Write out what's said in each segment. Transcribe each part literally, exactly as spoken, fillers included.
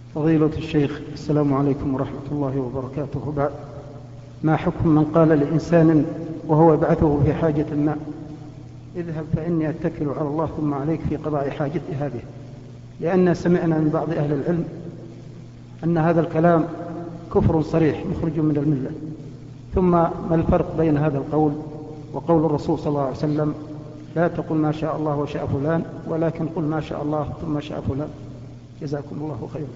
فضيلة الشيخ، السلام عليكم ورحمة الله وبركاته. بعد، ما حكم من قال لإنسان وهو يبعثه في حاجة ما: اذهب فإني أتكل على الله ثم عليك في قضاء حاجة هذه؟ لأن سمعنا من بعض أهل العلم أن هذا الكلام كفر صريح مخرج من الملة. ثم ما الفرق بين هذا القول وقول الرسول صلى الله عليه وسلم: لا تقل ما شاء الله وشاء فلان، ولكن قل ما شاء الله ثم شاء فلان؟ جزاكم الله خيرا.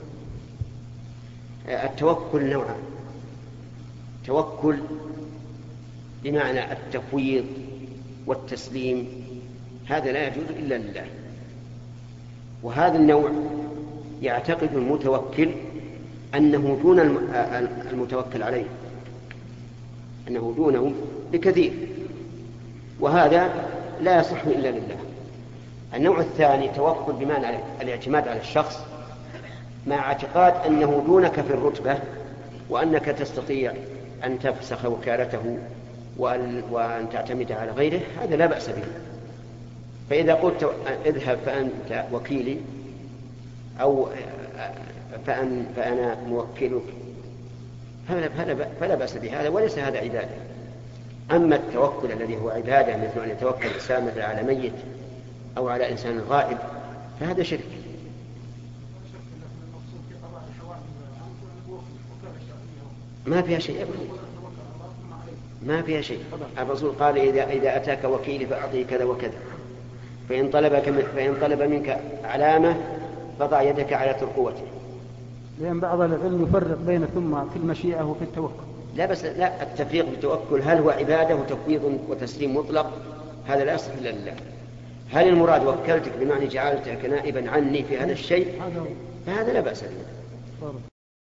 التوكل نوعان: توكل بمعنى التفويض والتسليم، هذا لا يجوز إلا لله. وهذا النوع يعتقد المتوكل أنه دون المتوكل عليه، أنه دونه بكثير، وهذا لا يصح إلا لله. النوع الثاني توكل بمعنى الاعتماد على الشخص مع اعتقاد أنه دونك في الرتبة، وأنك تستطيع أن تفسخ وكالته وأن, وأن تعتمد على غيره، هذا لا بأس به. فإذا قلت اذهب فأنت وكيلي، أو فأن فأنا موكلك، فلا بأس بهذا، وليس هذا عبادة. أما التوكل الذي هو عبادة، مثل أن يتوكل الإنسان مثل على ميت أو على إنسان غائب، فهذا شرك. ما فيها شيء أبدا، ما فيها شيء. الرسول قال: إذا إذا أتاك وكيلي فأعطيه كذا وكذا، فإن طلبك فإن طلب منك علامة فضع يدك على ترقوته. لأن بعض العلم يفرق بين ثم في المشيئة وفي التوكل. لا بس لا، التفريق بالتوكل هل هو عبادة وتفويض وتسليم مطلق؟ هذا لا يصح إلا لله. هل المراد وكلتك بمعنى جعلتك نائبا عني في هذا الشيء؟ فهذا لا بأس به.